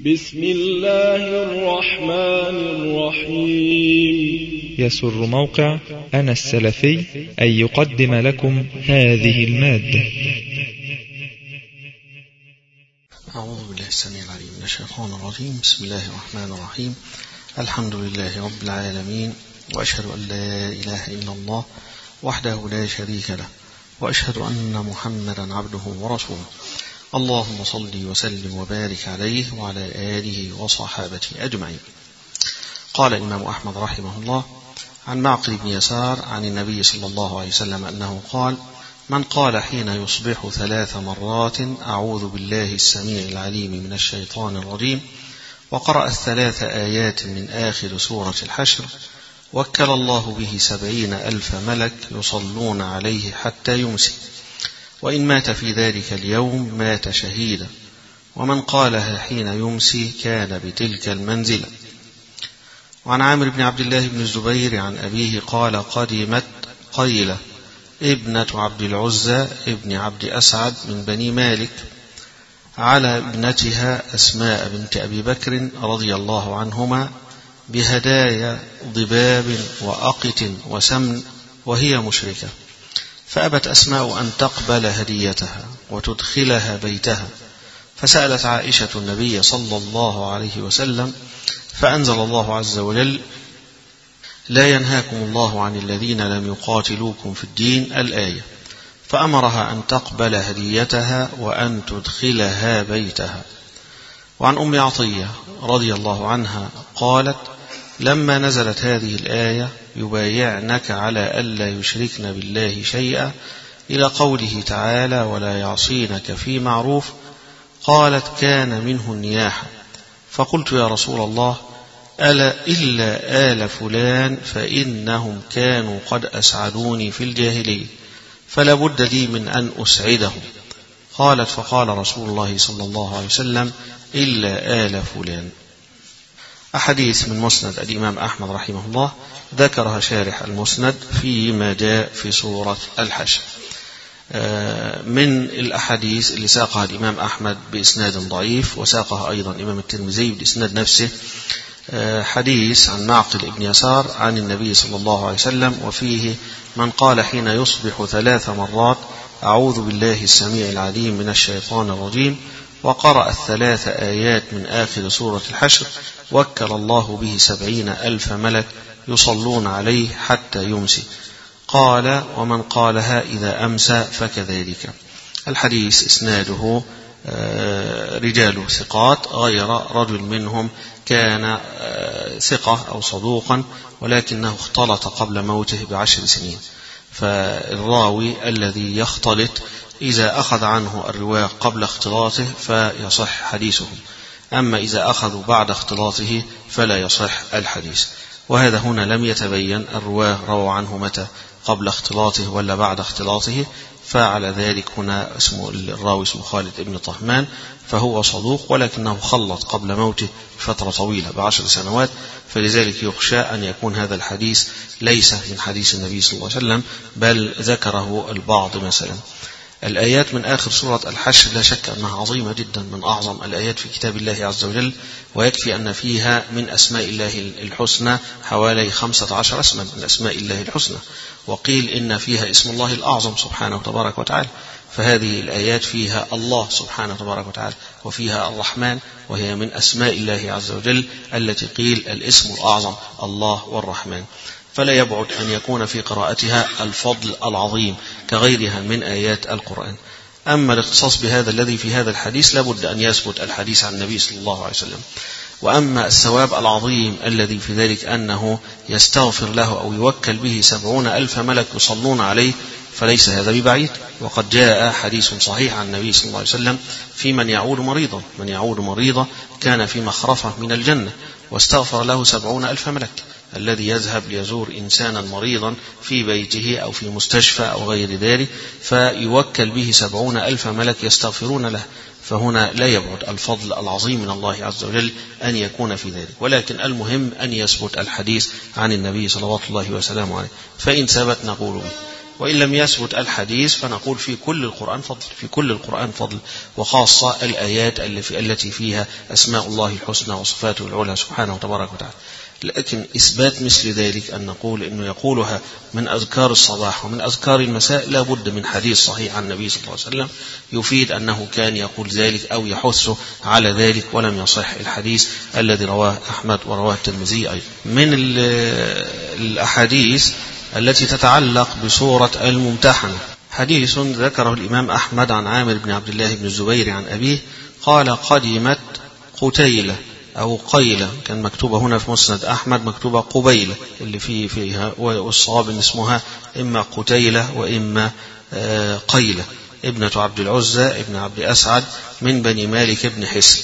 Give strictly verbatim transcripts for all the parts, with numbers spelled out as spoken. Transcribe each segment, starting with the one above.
بسم الله الرحمن الرحيم. يسر موقع أنا السلفي أن يقدم لكم هذه المادة. أعوذ بالله السميع العليم من الشيطان الرجيم. بسم الله الرحمن الرحيم. الحمد لله رب العالمين، وأشهد أن لا إله إلا الله وحده لا شريك له، وأشهد أن محمدا عبده ورسوله. اللهم صل وسلم وبارك عليه وعلى آله وصحابته أجمعين. قال الإمام أحمد رحمه الله عن معقل بن يسار عن النبي صلى الله عليه وسلم أنه قال: من قال حين يصبح ثلاث مرات أعوذ بالله السميع العليم من الشيطان الرجيم، وقرأ الثلاث آيات من آخر سورة الحشر، وكل الله به سبعين ألف ملك يصلون عليه حتى يمسي، وإن مات في ذلك اليوم مات شهيدا، ومن قالها حين يمسي كان بتلك المنزلة. وعن عامر بن عبد الله بن الزبير عن أبيه قال: قدمت قيلة ابنة عبد العزى ابن عبد أسعد من بني مالك على ابنتها أسماء بنت أبي بكر رضي الله عنهما بهدايا ضباب وأقط وسمن، وهي مشركة، فأبت أسماء أن تقبل هديتها وتدخلها بيتها، فسألت عائشة النبي صلى الله عليه وسلم، فأنزل الله عز وجل: لا ينهاكم الله عن الذين لم يقاتلوكم في الدين، الآية، فأمرها أن تقبل هديتها وأن تدخلها بيتها. وعن أم عطية رضي الله عنها قالت: لما نزلت هذه الآية يبايعنك على ألا يشركن بالله شيئا إلى قوله تعالى: ولا يعصينك في معروف، قالت: كان منه النياحة، فقلت: يا رسول الله، ألا إلا آل فلان فإنهم كانوا قد أسعدوني في الجاهلية، فلا بد لي من أن أسعدهم. قالت: فقال رسول الله صلى الله عليه وسلم: إلا آل فلان. أحاديث من مسند الإمام أحمد رحمه الله ذكرها شارح المسند فيما جاء في سورة الحشر. من الأحاديث اللي ساقها الإمام أحمد بإسناد ضعيف، وساقها أيضا الإمام الترمذي بإسناد نفسه، حديث عن معقل بن يسار عن النبي صلى الله عليه وسلم، وفيه: من قال حين يصبح ثلاث مرات أعوذ بالله السميع العليم من الشيطان الرجيم، وقرأ الثلاث آيات من آخر سورة الحشر، وكل الله به سبعين ألف ملك يصلون عليه حتى يمسي. قال: ومن قالها إذا أمسى فكذلك. الحديث إسناده رجال ثقات، غير رجل منهم كان ثقة أو صدوقا، ولكنه اختلط قبل موته بعشر سنين، فالراوي الذي يختلط إذا أخذ عنه الرواية قبل اختلاطه فيصح حديثه، أما إذا أخذوا بعد اختلاطه فلا يصح الحديث. وهذا هنا لم يتبين الرواه روى عنه متى، قبل اختلاطه ولا بعد اختلاطه، فعلى ذلك هنا اسمه الراوي اسمه خالد بن طهمان، فهو صدوق ولكنه خلط قبل موته فترة طويلة بعشر سنوات، فلذلك يخشى أن يكون هذا الحديث ليس من حديث النبي صلى الله عليه وسلم، بل ذكره البعض. مثلا الآيات من آخر سورة الحشر لا شك أنها عظيمة جدا، من أعظم الآيات في كتاب الله عز وجل، ويكفي أن فيها من أسماء الله الحسنى حوالي خمسة عشر اسما من أسماء الله الحسنى، وقيل إن فيها اسم الله الأعظم سبحانه تبارك وتعالى. فهذه الآيات فيها الله سبحانه تبارك وتعالى، وفيها الرحمن، وهي من أسماء الله عز وجل التي قيل الاسم الأعظم الله والرحمن، فلا يبعد أن يكون في قراءتها الفضل العظيم كغيرها من آيات القرآن. أما الاختصاص بهذا الذي في هذا الحديث لابد أن يثبت الحديث عن النبي صلى الله عليه وسلم. وأما الثواب العظيم الذي في ذلك أنه يستغفر له أو يوكل به سبعون ألف ملك يصلون عليه، فليس هذا ببعيد. وقد جاء حديث صحيح عن النبي صلى الله عليه وسلم في من يعود مريضا، من يعود مريضا كان في مخرفة من الجنة واستغفر له سبعون ألف ملك. الذي يذهب ليزور إنسانا مريضا في بيته أو في مستشفى أو غير ذلك فيوكل به سبعون ألف ملك يستغفرون له، فهنا لا يبعد الفضل العظيم من الله عز وجل أن يكون في ذلك. ولكن المهم أن يثبت الحديث عن النبي صلى الله عليه وسلم، فإن ثبت نقول به، وإن لم يثبت الحديث فنقول في كل القرآن فضل، في كل القرآن فضل، وخاصة الآيات التي فيها أسماء الله الحسنى وصفاته العلى سبحانه وتبارك وتعالى. لكن إثبات مثل ذلك أن نقول إنه يقولها من أذكار الصباح ومن أذكار المساء لا بد من حديث صحيح عن النبي صلى الله عليه وسلم يفيد أنه كان يقول ذلك أو يحث على ذلك، ولم يصح الحديث الذي رواه أحمد ورواه الترمذي أيضا. من الأحاديث التي تتعلق بسورة الممتحنة حديث ذكره الإمام أحمد عن عامر بن عبد الله بن الزبير عن أبيه قال قدمت قتيلة أو قيلة، كان مكتوبة هنا في مسند أحمد مكتوبة قبيلة اللي فيه فيها، والصواب إن اسمها إما قتيلة وإما قيلة، ابنة عبد العزى ابن عبد أسعد من بني مالك بن حسن.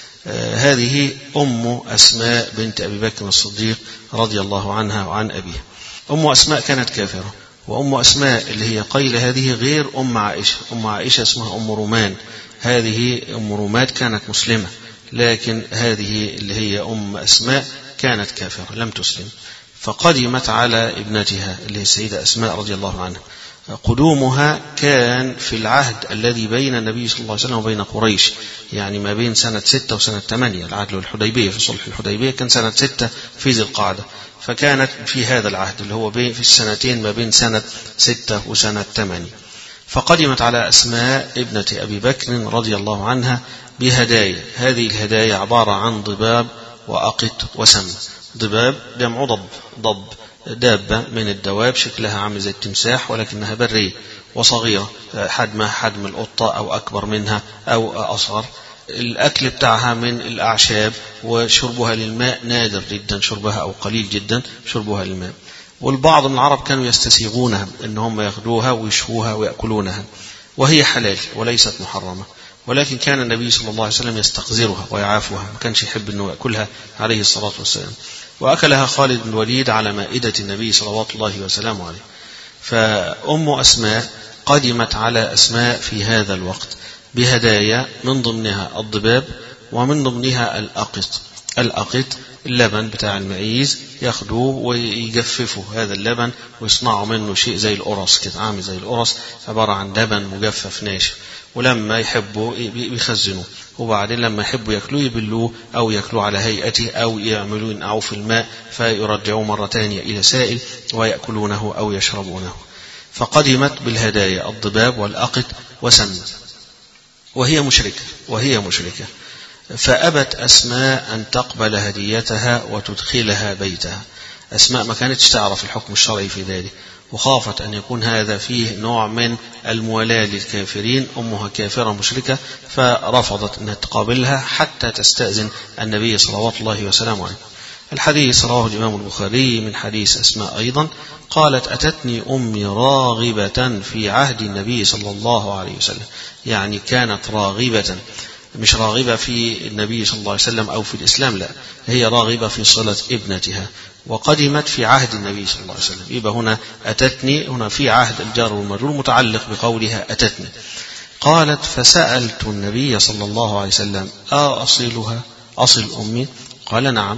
هذه أم أسماء بنت أبي بكر الصديق رضي الله عنها وعن أبيها. أم أسماء كانت كافرة، وأم أسماء اللي هي قيلة هذه غير أم عائشة. أم عائشة اسمها أم رومان، هذه أم رومات كانت مسلمة، لكن هذه اللي هي أم أسماء كانت كافرة لم تسلم. فقدمت على ابنتها اللي هي السيدة أسماء رضي الله عنها. قدومها كان في العهد الذي بين النبي صلى الله عليه وسلم وبين قريش، يعني ما بين سنة ستة وسنة ثمانية، العهد الحديبية في صلح الحديبية كان سنة ستة في ذي القعدة، فكانت في هذا العهد اللي هو في السنتين ما بين سنة ستة وسنة ثمانية. فقدمت على أسماء ابنة أبي بكر رضي الله عنها بهدايا. هذه الهدايا عبارة عن ضباب وأقط وسم. ضباب جمع ضب، ضب دابة من الدواب شكلها عامل زي التمساح ولكنها برية وصغيرة، حجمها حجم القطة أو أكبر منها أو أصغر. الأكل بتاعها من الأعشاب، وشربها للماء نادر جدا شربها أو قليل جدا شربها للماء. والبعض من العرب كانوا يستسيغونها أنهم ياخدوها ويشوها ويأكلونها، وهي حلال وليست محرمة، ولكن كان النبي صلى الله عليه وسلم يستقذرها ويعافها، ما كانش يحب أنه يأكلها عليه الصلاة والسلام. وأكلها خالد بن الوليد على مائدة النبي صلوات الله وسلامه عليه. فأم أسماء قدمت على أسماء في هذا الوقت بهدايا، من ضمنها الضباب ومن ضمنها الأقط. الأقط اللبن بتاع المعيز، ياخدوه ويجففوا هذا اللبن ويصنعوا منه شيء زي القرص كده، عامل زي القرص، عبارة عن لبن مجفف ناشف، ولما يحبوا بيخزنوه، وبعدين لما يحبوا يأكلوه يبلوه أو يأكلوه على هيئته أو يعملوا ينقعوا في الماء فيرجعوه مرة ثانية إلى سائل ويأكلونه أو يشربونه. فقدمت بالهدايا الضباب والأقط وسم، وهي مشركة وهي مشركة فأبت أسماء أن تقبل هديتها وتدخلها بيتها. أسماء ما كانتش تعرف الحكم الشرعي في ذلك، وخافت أن يكون هذا فيه نوع من الموالاة للكافرين. أمها كافرة مشركة، فرفضت أن تقابلها حتى تستأذن النبي صلوات الله وسلامه عليه. الحديث رواه الإمام البخاري من حديث أسماء أيضا قالت أتتني أمي راغبة في عهد النبي صلى الله عليه وسلم، يعني كانت راغبة، مش راغبة في النبي صلى الله عليه وسلم أو في الإسلام، لا، هي راغبة في صلة ابنتها، وقدمت في عهد النبي صلى الله عليه وسلم. يبقى هنا أتتني، هنا في عهد الجار والمجرور متعلق بقولها أتتني. قالت فسألت النبي صلى الله عليه وسلم أصلها أصل أمي؟ قال نعم.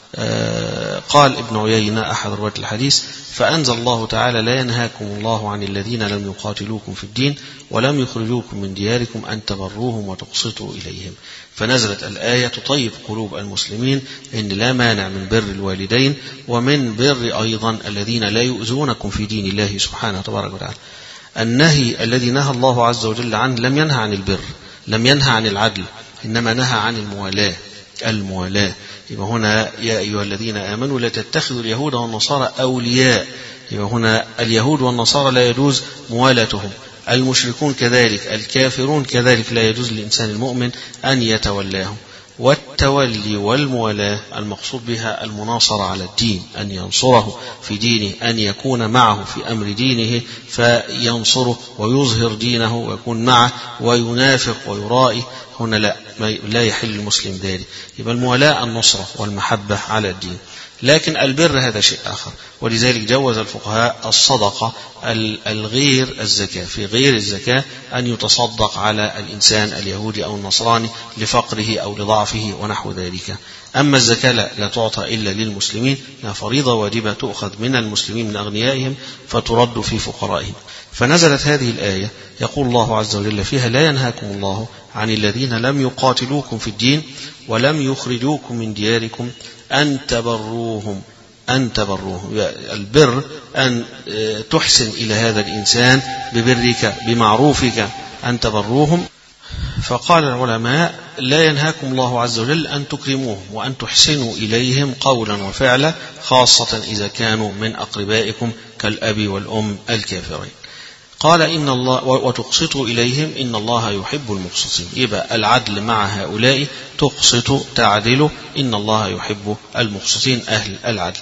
آه قال ابن عيينة أحد رواة الحديث فأنزل الله تعالى لا ينهاكم الله عن الذين لم يقاتلوكم في الدين ولم يخرجوكم من دياركم أن تبروهم وتقسطوا إليهم. فنزلت الآية تطيب قلوب المسلمين إن لا مانع من بر الوالدين ومن بر أيضا الذين لا يؤذونكم في دين الله سبحانه وتبارك وتعالى. النهي الذي نهى الله عز وجل عنه لم ينهى عن البر، لم ينهى عن العدل، إنما نهى عن الموالاة. الموالاة يبقى هنا يا أيها الذين آمنوا لا تتخذوا اليهود والنصارى أولياء، يبقى هنا اليهود والنصارى لا يجوز موالاتهم، المشركون كذلك، الكافرون كذلك لا يجوز للإنسان المؤمن أن يتولاهم. والتولي والموالاة المقصود بها المناصرة على الدين، أن ينصره في دينه، أن يكون معه في أمر دينه فينصره ويظهر دينه ويكون معه وينافق ويرائي، هنا لا لا يحل المسلم ذلك. يبقى الموالاة النصرة والمحبة على الدين. لكن البر هذا شيء آخر. ولذلك جوز الفقهاء الصدقة الغير الزكاة، في غير الزكاة أن يتصدق على الإنسان اليهودي أو النصراني لفقره أو لضعفه ونحو ذلك. أما الزكاة لا, لا تعطى إلا للمسلمين، لا فريضة واجبة تؤخذ من المسلمين من أغنيائهم فترد في فقرائهم. فنزلت هذه الآية يقول الله عز وجل فيها: لا ينهاكم الله عن الذين لم يقاتلوكم في الدين ولم يخرجوكم من دياركم أن تبروهم أن تبروهم. البر أن تحسن إلى هذا الإنسان ببرك بمعروفك أن تبروهم. فقال العلماء: لا ينهاكم الله عز وجل أن تكرموهم وأن تحسنوا إليهم قولا وفعلا، خاصة إذا كانوا من أقربائكم كالأب والأم الكافرين. قال: إن الله وتقسطوا إليهم إن الله يحب المقسطين. يبقى العدل مع هؤلاء، تقسط تعدل، إن الله يحب المقسطين أهل العدل.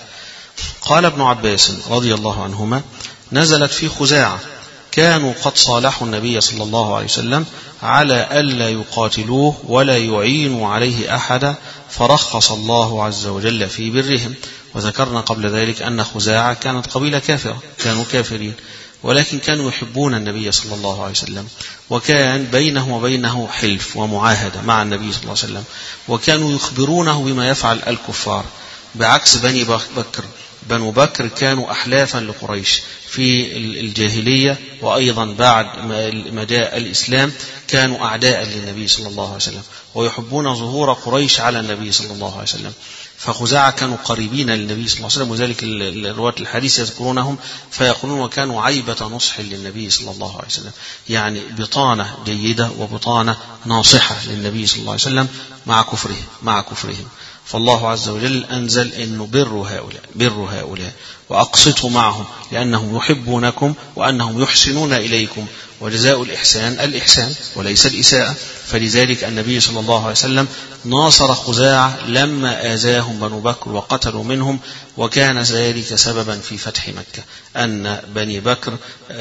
قال ابن عباس رضي الله عنهما: نزلت في خزاعة، كانوا قد صالحوا النبي صلى الله عليه وسلم على ألا يقاتلوه ولا يعينوا عليه أحدا، فرخص الله عز وجل في برهم. وذكرنا قبل ذلك أن خزاعة كانت قبيلة كافرة، كانوا كافرين، ولكن كانوا يحبون النبي صلى الله عليه وسلم، وكان بينه وبينه حلف ومعاهدة مع النبي صلى الله عليه وسلم، وكانوا يخبرونه بما يفعل الكفار، بعكس بني بكر. بنو بكر كانوا أحلافا لقريش في الجاهلية، وأيضا بعد ما جاء الإسلام كانوا أعداء للنبي صلى الله عليه وسلم، ويحبون ظهور قريش على النبي صلى الله عليه وسلم. فخزاعة كانوا قريبين للنبي صلى الله عليه وسلم، وذلك رواة الحديث يذكرونهم فيقولون: وكانوا عيبة نصح للنبي صلى الله عليه وسلم، يعني بطانة جيدة وبطانة ناصحة للنبي صلى الله عليه وسلم مع كفره مع كفرهم. فالله عز وجل أنزل إنه بر هؤلاء بر هؤلاء وأقسطوا معهم لأنهم يحبونكم وأنهم يحسنون إليكم، وجزاء الإحسان الإحسان وليس الإساءة. فلذلك النبي صلى الله عليه وسلم ناصر خزاعة لما آذاهم بنو بكر وقتلوا منهم، وكان ذلك سببا في فتح مكة، أن بني بكر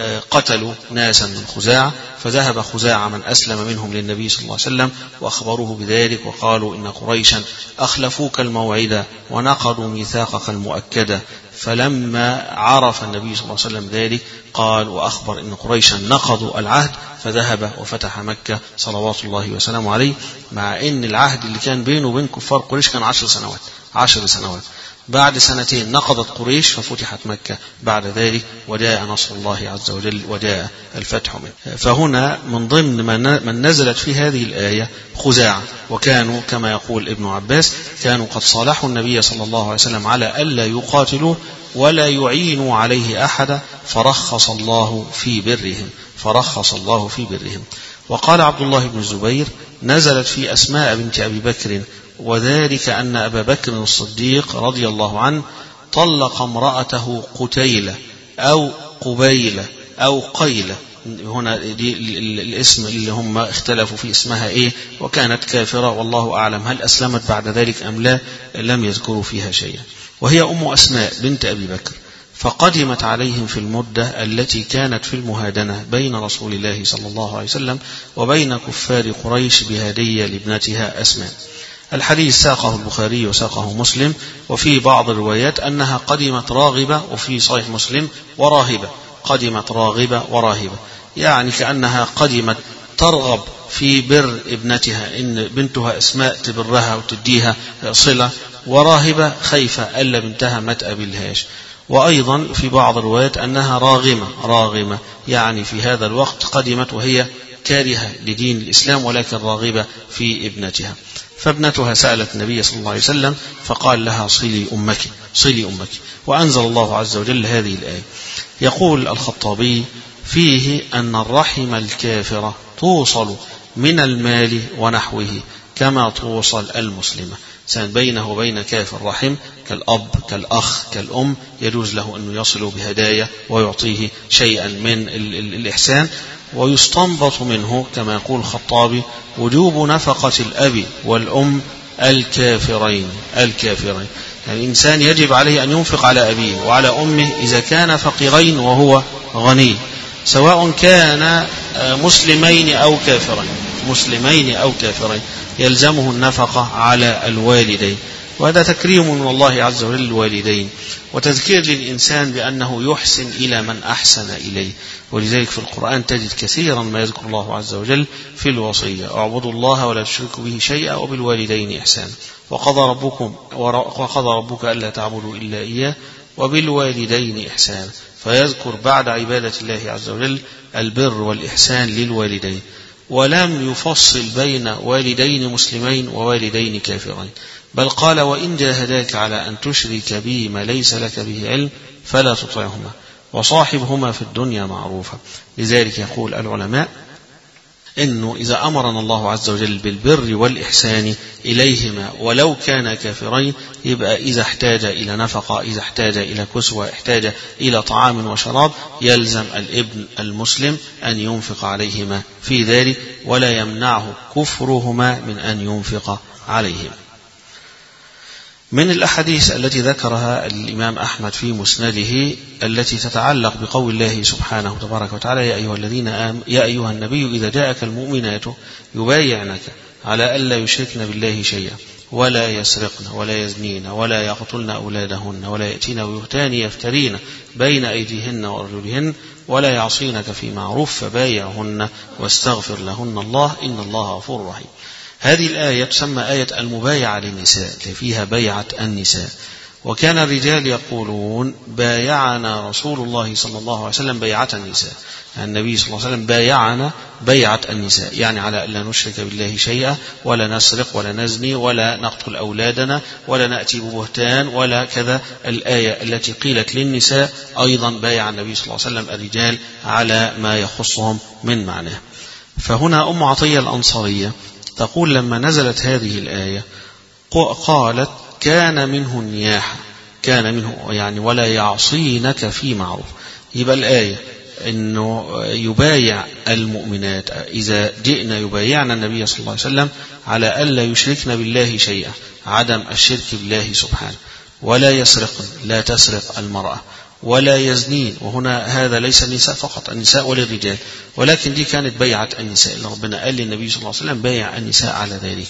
قتلوا ناسا من خزاعة، فذهب خزاعة من أسلم منهم للنبي صلى الله عليه وسلم وأخبروه بذلك، وقالوا: إن قريشا أخلفوك الموعدة ونقضوا ميثاقك المؤكدة. فلما عرف النبي صلى الله عليه وسلم ذلك قال وأخبر إن قريشا نقضوا العهد، فذهب وفتح مكة صلوات الله وسلامه عليه، مع إن العهد اللي كان بينه وبين كفار قريش كان عشر سنوات عشر سنوات بعد سنتين نقضت قريش ففتحت مكة بعد ذلك، وجاء نصر الله عز وجل وجاء الفتح منه. فهنا من ضمن من نزلت في هذه الآية خزاعة، وكانوا كما يقول ابن عباس كانوا قد صالحوا النبي صلى الله عليه وسلم على ألا يقاتلوه ولا يعينوا عليه أحدا، فرخص الله في برهم فرخص الله في برهم. وقال عبد الله بن الزبير: نزلت في أسماء بنت أبي بكر، وذلك أن أبا بكر الصديق رضي الله عنه طلق امرأته قتيلة أو قبيلة أو قيلة. هنا دي الاسم اللي هم اختلفوا في اسمها إيه، وكانت كافرة والله أعلم هل أسلمت بعد ذلك أم لا، لم يذكروا فيها شيئا. وهي أم أسماء بنت أبي بكر، فقدمت عليهم في المدة التي كانت في المهادنة بين رسول الله صلى الله عليه وسلم وبين كفار قريش بهدية لابنتها أسماء. الحديث ساقه البخاري وساقه مسلم، وفي بعض الروايات أنها قدمت راغبة، وفي صحيح مسلم وراهبة، قدمت راغبة وراهبة، يعني كأنها قدمت ترغب في بر ابنتها، إن بنتها أسماء تبرها وتديها صلة، وراهبة خيفة ألا بنتها ما تقابلهاش. وأيضا في بعض الروايات أنها راغمة راغمة يعني في هذا الوقت قدمت وهي كارهة لدين الإسلام ولكن راغبة في ابنتها. فابنتها سألت النبي صلى الله عليه وسلم فقال لها: صلي أمك صلي أمك. وأنزل الله عز وجل هذه الآية. يقول الخطابي فيه أن الرحم الكافرة توصل من المال ونحوه كما توصل المسلمة، بينه وبين كافر رحم كالأب كالأخ كالأم، يجوز له أن يصل بهدايا ويعطيه شيئا من الإحسان. ويستنبط منه كما يقول الخطابي وجوب نفقة الأب والأم الكافرين الكافرين يعني الإنسان يجب عليه أن ينفق على أبيه وعلى أمه إذا كان فقيرين وهو غني، سواء كان مسلمين أو كافرين مسلمين أو كافرين يلزمه النفقة على الوالدين، وهذا تكريم من الله عز وجل للوالدين وتذكير للإنسان بأنه يحسن إلى من أحسن إليه. ولذلك في القرآن تجد كثيرا ما يذكر الله عز وجل في الوصية: اعبدوا الله ولا تشركوا به شيئا وبالوالدين إحسانا وقضى ربكم وقضى ربك ألا تعبدوا إلا إياه وبالوالدين إحسانا. فيذكر بعد عبادة الله عز وجل البر والإحسان للوالدين، ولم يفصل بين والدين مسلمين ووالدين كافرين، بل قال: وإن جاهداك على أن تشرك بي ما ليس لك به علم فلا تطعهما وصاحبهما في الدنيا معروفا. لذلك يقول العلماء إنه إذا أمرنا الله عز وجل بالبر والإحسان إليهما ولو كان كافرين، يبقى إذا احتاج إلى نفقة، إذا احتاج إلى كسوة، احتاج إلى طعام وشراب، يلزم الابن المسلم أن ينفق عليهما في ذلك، ولا يمنعه كفرهما من أن ينفق عليهما. من الأحاديث التي ذكرها الإمام أحمد في مسنده التي تتعلق بقول الله سبحانه تبارك وتعالى: يا أيها الذين آمنوا يا أيها النبي إذا جاءك المؤمنات يبايعنك على ألا يشركن بالله شيئا ولا يسرقن ولا يزنين ولا يقتلن أولادهن ولا يأتين ببهتان يفترين بين أيديهن وأرجلهن ولا يعصينك في معروف فبايعهن واستغفر لهن الله إن الله غفور رحيم. هذه الآية تسمى آية المبايعة للنساء، فيها بيعة النساء. وكان الرجال يقولون: بايعنا رسول الله صلى الله عليه وسلم بيعة النساء. النبي صلى الله عليه وسلم بايعنا بيعة النساء، يعني على ألا نشرك بالله شيئا ولا نسرق ولا نزني ولا نقتل أولادنا ولا نأتي ببهتان ولا كذا. الآية التي قيلت للنساء أيضا بايع النبي صلى الله عليه وسلم الرجال على ما يخصهم من معناه. فهنا أم عطية الأنصارية تقول: لما نزلت هذه الآية قالت: كان منه النياحة، كان منه يعني ولا يعصينك في معروف. يبقى الآية أنه يبايع المؤمنات إذا جئنا يبايعنا النبي صلى الله عليه وسلم على ألا يشركن بالله شيئا، عدم الشرك بالله سبحانه، ولا يسرقن، لا تسرق المرأة، ولا يزنين. وهنا هذا ليس النساء فقط، النساء وللرجال، ولكن دي كانت بيعة النساء اللي ربنا قال للنبي صلى الله عليه وسلم: بايع النساء على ذلك.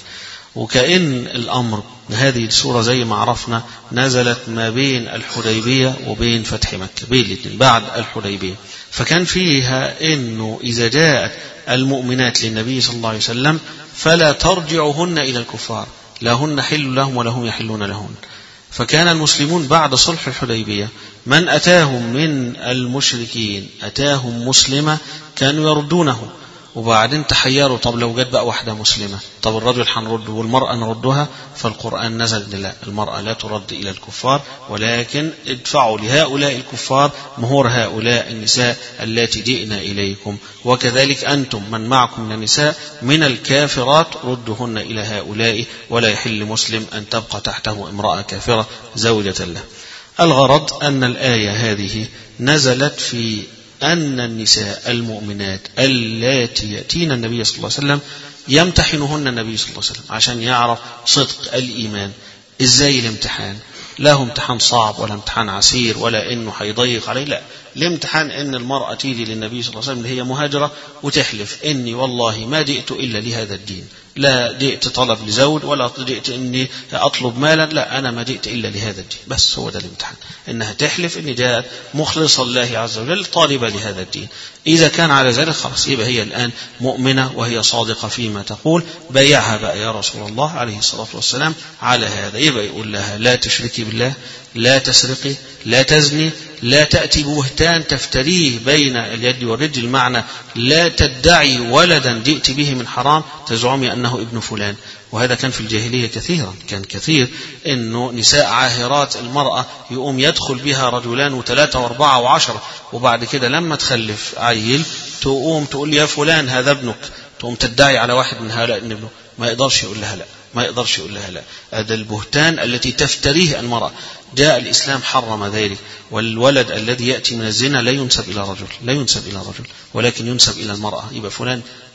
وكأن الأمر هذه السورة زي ما عرفنا نزلت ما بين الحديبية وبين فتح مكة، بين الاثنين بعد الحديبية. فكان فيها إنه إذا جاءت المؤمنات للنبي صلى الله عليه وسلم فلا ترجعهن إلى الكفار، لا هن حل لهم ولا هم يحلون لهن. فكان المسلمون بعد صلح الحديبية من أتاهم من المشركين أتاهم مسلمة كانوا يردونه، وبعدين تحيروا: طب لو جت بقى واحدة مسلمة، طب الرجل هنرده والمرأة نردها؟ فالقرآن نزل: لا، المرأة لا ترد إلى الكفار، ولكن ادفعوا لهؤلاء الكفار مهور هؤلاء النساء التي جئنا إليكم، وكذلك أنتم من معكم من النساء من الكافرات ردهن إلى هؤلاء، ولا يحل مسلم أن تبقى تحته امرأة كافرة زوجة له. الغرض أن الآية هذه نزلت في أن النساء المؤمنات اللاتي يأتين النبي صلى الله عليه وسلم يمتحنهن النبي صلى الله عليه وسلم عشان يعرف صدق الإيمان. إزاي الامتحان؟ لا هو امتحان صعب ولا امتحان عسير ولا إنه هيضيق عليه، لا، الامتحان إن المرأة تيجي للنبي صلى الله عليه وسلم اللي هي مهاجرة وتحلف: إني والله ما جئت إلا لهذا الدين، لا جئت طلب لزوج ولا جئت إني أطلب مالا، لا، أنا ما جئت إلا لهذا الدين. بس هو ده الامتحان، إنها تحلف إني جاءت مخلصة لله عز وجل طالبة لهذا الدين. إذا كان على ذلك خلاص يبقى هي الآن مؤمنة وهي صادقة فيما تقول. بايعها بقى يا رسول الله عليه الصلاة والسلام على هذا. يبقى يقول لها: لا تشركي بالله، لا تسرقي، لا تزني، لا تأتي ببهتان تفتريه بين اليد والرجل، معنى لا تدعي ولدا جئت به من حرام تزعمي أنه ابن فلان. وهذا كان في الجاهلية كثيرا، كان كثير إنه نساء عاهرات المرأة يقوم يدخل بها رجلان وثلاثة وأربعة وعشرة، وبعد كده لما تخلف عيل تقوم تقول: يا فلان هذا ابنك، تقوم تدعي على واحد من هؤلاء إن ابنه. ما يقدرش يقول لها لا، ما يقدرش يقول لها لا. هذا البهتان التي تفتريه المرأة. جاء الإسلام حرم ذلك. والولد الذي يأتي من الزنا لا ينسب إلى رجل، لا ينسب إلى رجل، ولكن ينسب إلى المرأة. يبقى فلان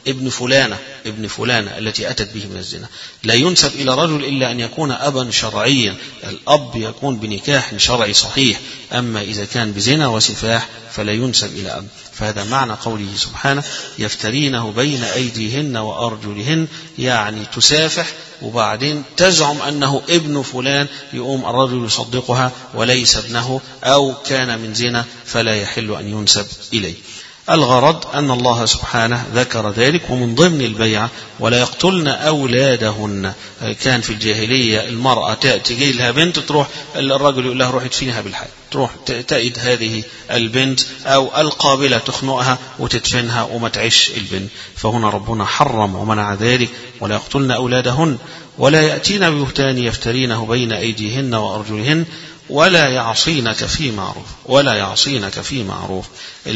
ابن فلانة ابن فلانة التي أتت به من الزنا. لا ينسب إلى رجل إلا أن يكون أبا شرعيا، الأب يكون بنكاح شرعي صحيح، أما إذا كان بزنا وسفاح فلا ينسب إلى أب. فهذا معنى قوله سبحانه يفترينه بين أيديهن وأرجلهن، يعني تسافح وبعدين تزعم أنه ابن فلان، يقوم الرجل يصدقها وليس ابنه، أو كان من زنا فلا يحل أن ينسب إليه. الغرض أن الله سبحانه ذكر ذلك، ومن ضمن البيعة ولا يقتلن أولادهن. كان في الجاهلية المرأة تأتي لها بنت تروح الرجل يقول لها روح ادفنها بالحي، تروح تأيد هذه البنت، أو القابلة تخنقها وتدفنها وما تعيش البنت. فهنا ربنا حرم ومنع ذلك، ولا يقتلن أولادهن ولا يأتين ببهتان يفترينه بين أيديهن وأرجلهن ولا يعصينك في معروف. ولا يعصينك في معروف،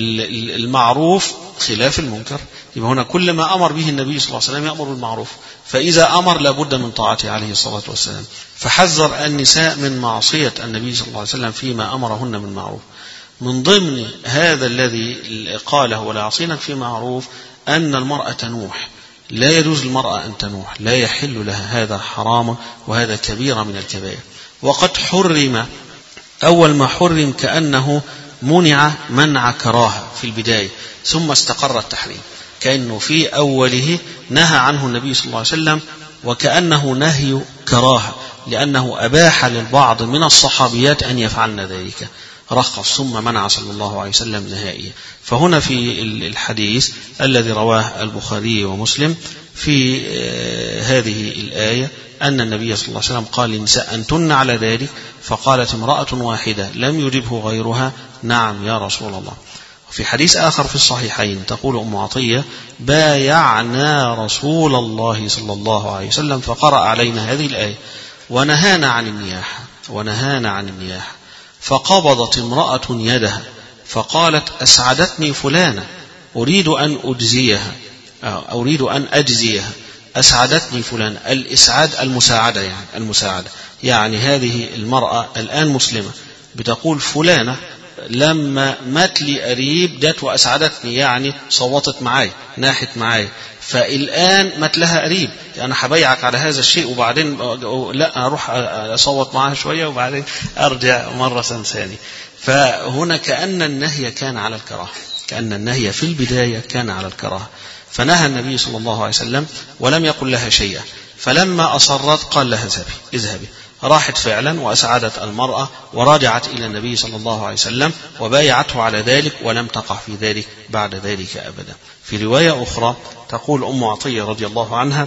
المعروف خلاف المنكر. يبقى هنا كل ما أمر به النبي صلى الله عليه وسلم يأمر بالمعروف، فإذا أمر لابد من طاعته عليه الصلاة والسلام. فحذر النساء من معصية النبي صلى الله عليه وسلم فيما أمرهن من معروف. من ضمن هذا الذي قاله ولا يعصينك في معروف أن المرأة تنوح، لا يجوز المرأة أن تنوح، لا يحل لها، هذا حرام وهذا كبيرة من الكبائر. وقد حرم، أول ما حرم كأنه منع منع كراهة في البداية، ثم استقر التحريم، كأنه في أوله نهى عنه النبي صلى الله عليه وسلم وكأنه نهي كراهة، لأنه أباح للبعض من الصحابيات أن يفعلن ذلك، رخص ثم منع صلى الله عليه وسلم نهائيا. فهنا في الحديث الذي رواه البخاري ومسلم في هذه الآية أن النبي صلى الله عليه وسلم قال للنساء أنتن على ذلك، فقالت امرأة واحدة لم يجبه غيرها نعم يا رسول الله. وفي حديث آخر في الصحيحين تقول أم عطية بايعنا رسول الله صلى الله عليه وسلم فقرأ علينا هذه الآية ونهانا عن النياحة ونهانا عن النياحة فقبضت امرأة يدها فقالت أسعدتني فلانة أريد أن أجزيها أو أريد أن أجزيها أسعدتني فلان. الإسعاد المساعدة، يعني المساعدة، يعني هذه المرأة الآن مسلمة بتقول فلانة لما مات لي قريب جت وأسعدتني، يعني صوتت معاي ناحت معاي، فالآن مات لها قريب، أنا حبيعك على هذا الشيء وبعدين لا أروح أصوت معها شوية وبعدين أرجع مرة ثانية. فهنا كأن النهي كان على الكراهة، كأن النهي في البداية كان على الكراهة، فنهى النبي صلى الله عليه وسلم ولم يقل لها شيئا. فلما أصرت قال لها اذهبي اذهبي، راحت فعلا وأسعدت المرأة ورجعت إلى النبي صلى الله عليه وسلم وبايعته على ذلك ولم تقع في ذلك بعد ذلك أبدا. في رواية أخرى تقول أم عطية رضي الله عنها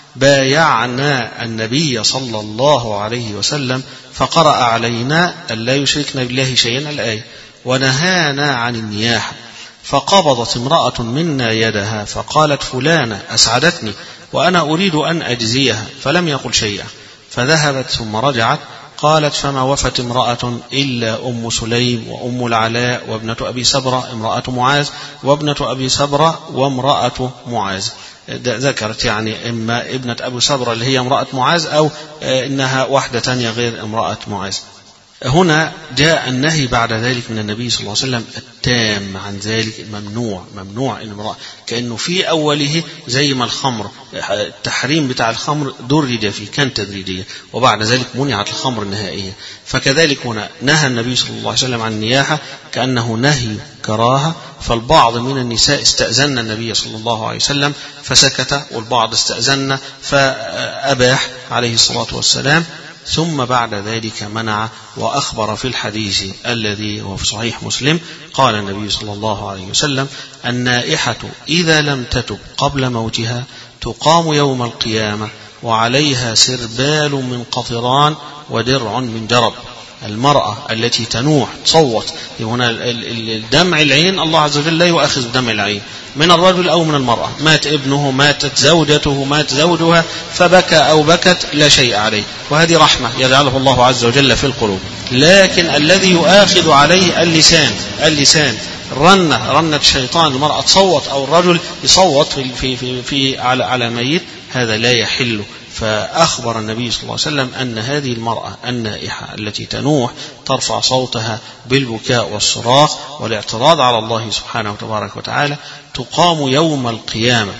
بايعنا النبي صلى الله عليه وسلم فقرأ علينا أن لا يشركن بالله شيئا الآية ونهانا عن النياحة فقبضت امرأة منا يدها فقالت فلانة أسعدتني وأنا أريد أن أجزيها فلم يقل شيئا. فذهبت ثم رجعت قالت فما وفت امرأة إلا أم سليم وأم العلاء وابنة أبي سبرة امرأة معاذ وابنة أبي سبرة وامرأة معاذ. ذكرت يعني إما ابنة أبي سبرة اللي هي امرأة معاذ أو إنها واحدة تانية غير امرأة معاذ. هنا جاء النهي بعد ذلك من النبي صلى الله عليه وسلم التام عن ذلك، ممنوع ممنوع إن امرأة، كأنه في أوله زي ما الخمر التحريم بتاع الخمر درج فيه كان تدريجيا وبعد ذلك منعت الخمر النهائية، فكذلك هنا نهى النبي صلى الله عليه وسلم عن النياحة كأنه نهي كراهة. فالبعض من النساء استأذن النبي صلى الله عليه وسلم فسكت، والبعض استأذن فأباح عليه الصلاة والسلام، ثم بعد ذلك منع. وأخبر في الحديث الذي هو في صحيح مسلم قال النبي صلى الله عليه وسلم النائحة إذا لم تتب قبل موتها تقام يوم القيامة وعليها سربال من قطران ودرع من جرب. المرأة التي تنوح تصوت، هنا الدمع العين الله عز وجل لا يؤخذ بدمع العين من الرجل أو من المرأة، مات ابنه ماتت زوجته مات زوجها فبكى أو بكت لا شيء عليه، وهذه رحمة يجعله الله عز وجل في القلوب. لكن الذي يؤاخذ عليه اللسان اللسان رنة رنة شيطان، المرأة تصوت أو الرجل يصوت في, في, في, في على, على ميت، هذا لا يحل. فأخبر النبي صلى الله عليه وسلم أن هذه المرأة النائحة التي تنوح ترفع صوتها بالبكاء والصراخ والاعتراض على الله سبحانه وتبارك وتعالى تقام يوم القيامة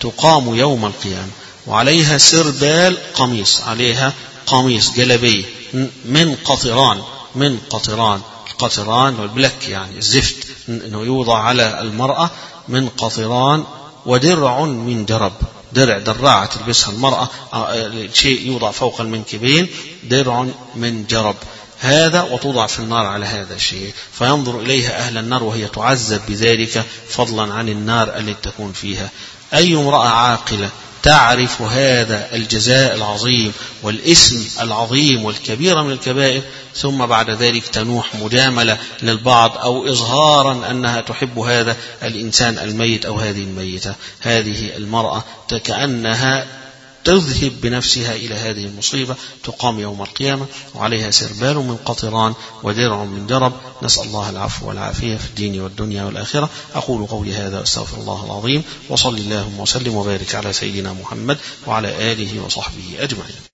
تقام يوم القيامة، وعليها سربال قميص، عليها قميص جلبية من قطران، من قطران، القطران والبلك يعني الزفت إنه يوضع على المرأة من قطران، ودرع من جرب، درع دراعة تلبسها المرأة، شيء يوضع فوق المنكبين، درع من جرب هذا، وتوضع في النار على هذا الشيء، فينظر إليها أهل النار وهي تعذب بذلك فضلا عن النار التي تكون فيها. أي امرأة عاقلة تعرف هذا الجزاء العظيم والاسم العظيم والكبير من الكبائر، ثم بعد ذلك تنوح مجاملة للبعض أو إظهارا أنها تحب هذا الإنسان الميت أو هذه الميتة، هذه المرأة كأنها تذهب بنفسها إلى هذه المصيبة، تقام يوم القيامة وعليها سربال من قطران ودرع من جرب. نسأل الله العفو والعافية في الدين والدنيا والآخرة. أقول قولي هذا واستغفر الله العظيم، وصلي اللهم وسلم وبارك على سيدنا محمد وعلى آله وصحبه أجمعين.